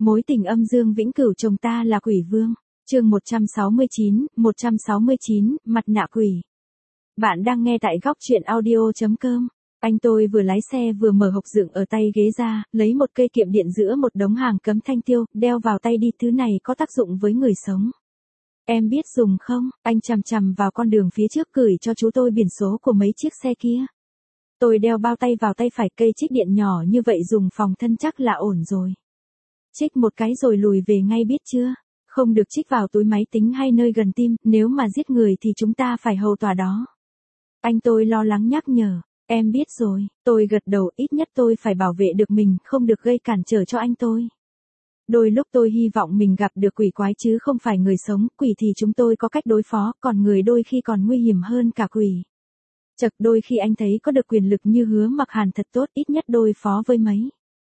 Mối tình âm dương vĩnh cửu chồng ta là quỷ vương. Chương 169, mặt nạ quỷ. Bạn đang nghe tại góc truyện audio.com. Anh tôi vừa lái xe vừa mở hộc dựng ở tay ghế ra, lấy một cây kiệm điện giữa một đống hàng cấm thanh tiêu, đeo vào tay đi, thứ này có tác dụng với người sống. Em biết dùng không? Anh chằm chằm vào con đường phía trước gửi cho chú tôi biển số của mấy chiếc xe kia. Tôi đeo bao tay vào tay phải, cây trích điện nhỏ như vậy dùng phòng thân chắc là ổn rồi. Trích một cái rồi lùi về ngay biết chưa? Không được trích vào túi máy tính hay nơi gần tim, nếu mà giết người thì chúng ta phải hầu tòa đó. Anh tôi lo lắng nhắc nhở, em biết rồi, tôi gật đầu, ít nhất tôi phải bảo vệ được mình, không được gây cản trở cho anh tôi. Đôi lúc tôi hy vọng mình gặp được quỷ quái chứ không phải người sống, quỷ thì chúng tôi có cách đối phó, còn người đôi khi còn nguy hiểm hơn cả quỷ. Chật, đôi khi anh thấy có được quyền lực như Hứa Mặc Hàn thật tốt, ít nhất đối phó với mấy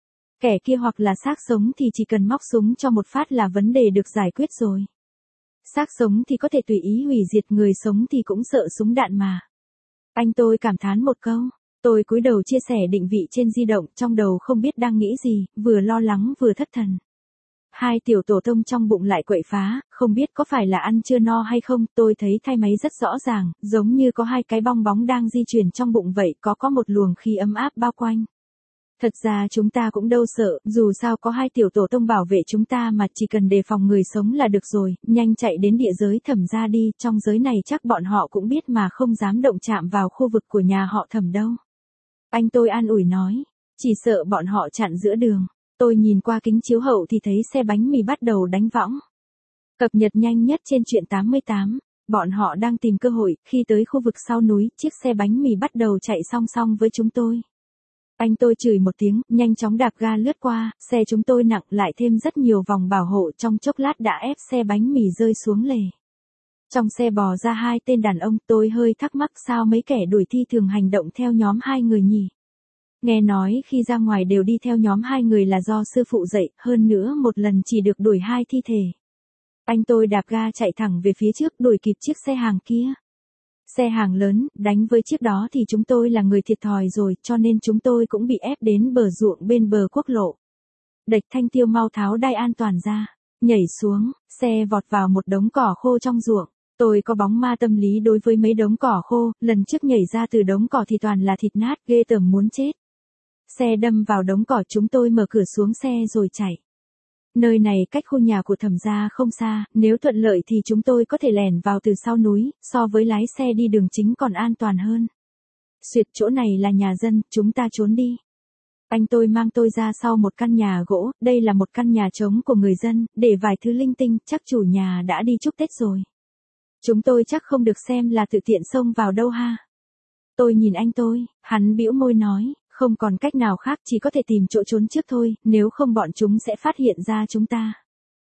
kẻ kia hoặc là xác sống thì chỉ cần móc súng cho một phát là vấn đề được giải quyết rồi. Xác sống thì có thể tùy ý hủy diệt, người sống thì cũng sợ súng đạn mà. Anh tôi cảm thán một câu, tôi cúi đầu chia sẻ định vị trên di động, trong đầu không biết đang nghĩ gì, vừa lo lắng vừa thất thần. Hai tiểu tổ tông trong bụng lại quậy phá, không biết có phải là ăn chưa no hay không, tôi thấy thai máy rất rõ ràng, giống như có hai cái bong bóng đang di chuyển trong bụng vậy, có một luồng khí ấm áp bao quanh. Thật ra chúng ta cũng đâu sợ, dù sao có hai tiểu tổ tông bảo vệ chúng ta mà, chỉ cần đề phòng người sống là được rồi, nhanh chạy đến địa giới Thẩm gia đi, trong giới này chắc bọn họ cũng biết mà không dám động chạm vào khu vực của nhà họ Thẩm đâu. Anh tôi an ủi nói, chỉ sợ bọn họ chặn giữa đường. Tôi nhìn qua kính chiếu hậu thì thấy xe bánh mì bắt đầu đánh võng. Cập nhật nhanh nhất trên truyện 88, bọn họ đang tìm cơ hội, khi tới khu vực sau núi, chiếc xe bánh mì bắt đầu chạy song song với chúng tôi. Anh tôi chửi một tiếng, nhanh chóng đạp ga lướt qua, xe chúng tôi nặng lại thêm rất nhiều vòng bảo hộ, trong chốc lát đã ép xe bánh mì rơi xuống lề. Trong xe bò ra hai tên đàn ông, tôi hơi thắc mắc sao mấy kẻ đuổi thi thường hành động theo nhóm hai người nhỉ? Nghe nói khi ra ngoài đều đi theo nhóm hai người là do sư phụ dạy, hơn nữa một lần chỉ được đuổi hai thi thể. Anh tôi đạp ga chạy thẳng về phía trước, đuổi kịp chiếc xe hàng kia. Xe hàng lớn, đánh với chiếc đó thì chúng tôi là người thiệt thòi rồi, cho nên chúng tôi cũng bị ép đến bờ ruộng bên bờ quốc lộ. Địch Thanh Tiêu mau tháo đai an toàn ra, nhảy xuống, xe vọt vào một đống cỏ khô trong ruộng. Tôi có bóng ma tâm lý đối với mấy đống cỏ khô, lần trước nhảy ra từ đống cỏ thì toàn là thịt nát, ghê tởm muốn chết. Xe đâm vào đống cỏ, chúng tôi mở cửa xuống xe rồi chạy. Nơi này cách khu nhà của Thẩm gia không xa, nếu thuận lợi thì chúng tôi có thể lẻn vào từ sau núi, so với lái xe đi đường chính còn an toàn hơn. Xuyệt, chỗ này là nhà dân, chúng ta trốn đi. Anh tôi mang tôi ra sau một căn nhà gỗ, đây là một căn nhà trống của người dân, để vài thứ linh tinh, chắc chủ nhà đã đi chúc Tết rồi. Chúng tôi chắc không được xem là tự tiện xông vào đâu ha. Tôi nhìn anh tôi, hắn bĩu môi nói, không còn cách nào khác, chỉ có thể tìm chỗ trốn trước thôi, nếu không bọn chúng sẽ phát hiện ra chúng ta.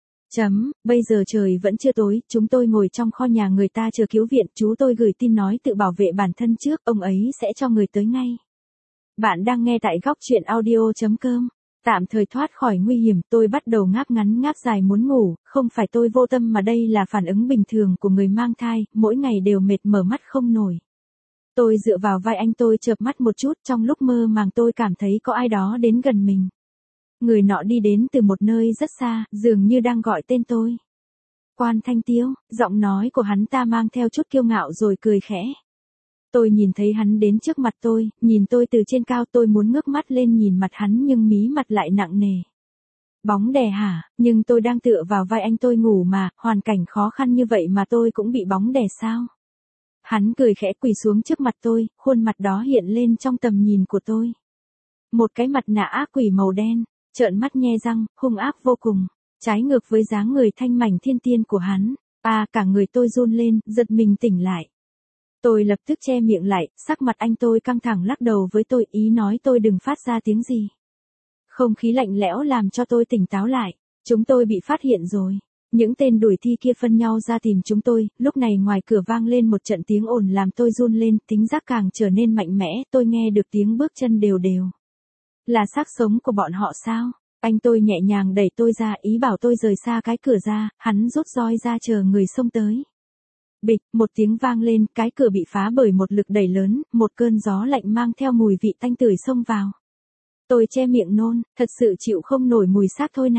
Bây giờ trời vẫn chưa tối, chúng tôi ngồi trong kho nhà người ta chờ cứu viện, chú tôi gửi tin nói tự bảo vệ bản thân trước, ông ấy sẽ cho người tới ngay. Bạn đang nghe tại góc truyện audio.com. Tạm thời thoát khỏi nguy hiểm, tôi bắt đầu ngáp ngắn ngáp dài muốn ngủ, không phải tôi vô tâm mà đây là phản ứng bình thường của người mang thai, mỗi ngày đều mệt mở mắt không nổi. Tôi dựa vào vai anh tôi chợp mắt một chút, trong lúc mơ màng tôi cảm thấy có ai đó đến gần mình. Người nọ đi đến từ một nơi rất xa, dường như đang gọi tên tôi. Quan Thanh Tiêu, giọng nói của hắn ta mang theo chút kiêu ngạo rồi cười khẽ. Tôi nhìn thấy hắn đến trước mặt tôi, nhìn tôi từ trên cao, tôi muốn ngước mắt lên nhìn mặt hắn nhưng mí mặt lại nặng nề. Bóng đè hả, nhưng tôi đang tựa vào vai anh tôi ngủ mà, hoàn cảnh khó khăn như vậy mà tôi cũng bị bóng đè sao? Hắn cười khẽ quỳ xuống trước mặt tôi, khuôn mặt đó hiện lên trong tầm nhìn của tôi. Một cái mặt nạ ác quỷ màu đen, trợn mắt nhe răng, hung ác vô cùng, trái ngược với dáng người thanh mảnh thiên tiên của hắn. Cả người tôi run lên, giật mình tỉnh lại. Tôi lập tức che miệng lại, sắc mặt anh tôi căng thẳng lắc đầu với tôi, ý nói tôi đừng phát ra tiếng gì. Không khí lạnh lẽo làm cho tôi tỉnh táo lại, chúng tôi bị phát hiện rồi. Những tên đuổi thi kia phân nhau ra tìm chúng tôi, lúc này ngoài cửa vang lên một trận tiếng ồn làm tôi run lên, tính giác càng trở nên mạnh mẽ, tôi nghe được tiếng bước chân đều đều. Là xác sống của bọn họ sao? Anh tôi nhẹ nhàng đẩy tôi ra, ý bảo tôi rời xa cái cửa ra, hắn rút roi ra chờ người xông tới. Bịch, một tiếng vang lên, cái cửa bị phá bởi một lực đẩy lớn, một cơn gió lạnh mang theo mùi vị tanh tưởi xông vào. Tôi che miệng nôn, thật sự chịu không nổi mùi xác thôi này.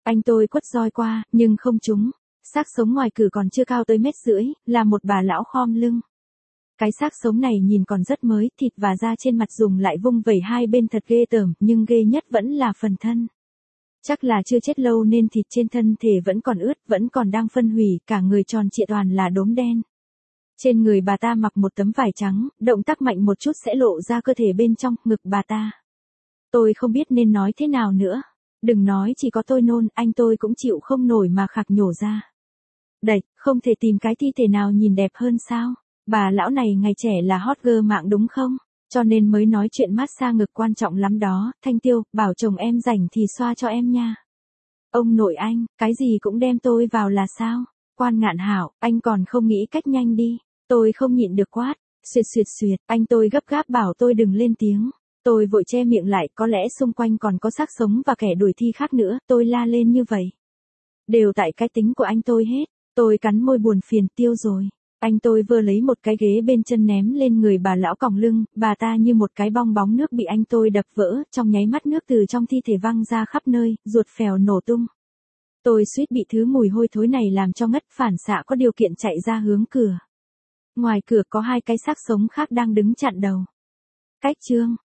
Anh tôi quất roi qua, nhưng không trúng. Xác sống ngoài cửa còn chưa cao tới 1,5 mét, là một bà lão khom lưng. Cái xác sống này nhìn còn rất mới, thịt và da trên mặt dùng lại vung vẩy hai bên thật ghê tởm, nhưng ghê nhất vẫn là phần thân. Chắc là chưa chết lâu nên thịt trên thân thể vẫn còn ướt, vẫn còn đang phân hủy, cả người tròn trịa toàn là đốm đen. Trên người bà ta mặc một tấm vải trắng, động tác mạnh một chút sẽ lộ ra cơ thể bên trong, ngực bà ta. Tôi không biết nên nói thế nào nữa. Đừng nói chỉ có tôi nôn, anh tôi cũng chịu không nổi mà khạc nhổ ra. Đẩy, không thể tìm cái thi thể nào nhìn đẹp hơn sao? Bà lão này ngày trẻ là hot girl mạng đúng không? Cho nên mới nói chuyện massage ngực quan trọng lắm đó. Thanh Tiêu, bảo chồng em rảnh thì xoa cho em nha. Ông nội anh, cái gì cũng đem tôi vào là sao? Quan Ngạn Hảo, anh còn không nghĩ cách nhanh đi. Tôi không nhịn được quát. Xuyệt xuyệt xuyệt, anh tôi gấp gáp bảo tôi đừng lên tiếng. Tôi vội che miệng lại, có lẽ xung quanh còn có xác sống và kẻ đuổi thi khác nữa, tôi la lên như vậy. Đều tại cái tính của anh tôi hết. Tôi cắn môi buồn phiền, tiêu rồi. Anh tôi vừa lấy một cái ghế bên chân ném lên người bà lão còng lưng, bà ta như một cái bong bóng nước bị anh tôi đập vỡ, trong nháy mắt nước từ trong thi thể văng ra khắp nơi, ruột phèo nổ tung. Tôi suýt bị thứ mùi hôi thối này làm cho ngất, phản xạ có điều kiện chạy ra hướng cửa. Ngoài cửa có hai cái xác sống khác đang đứng chặn đầu. Cách chương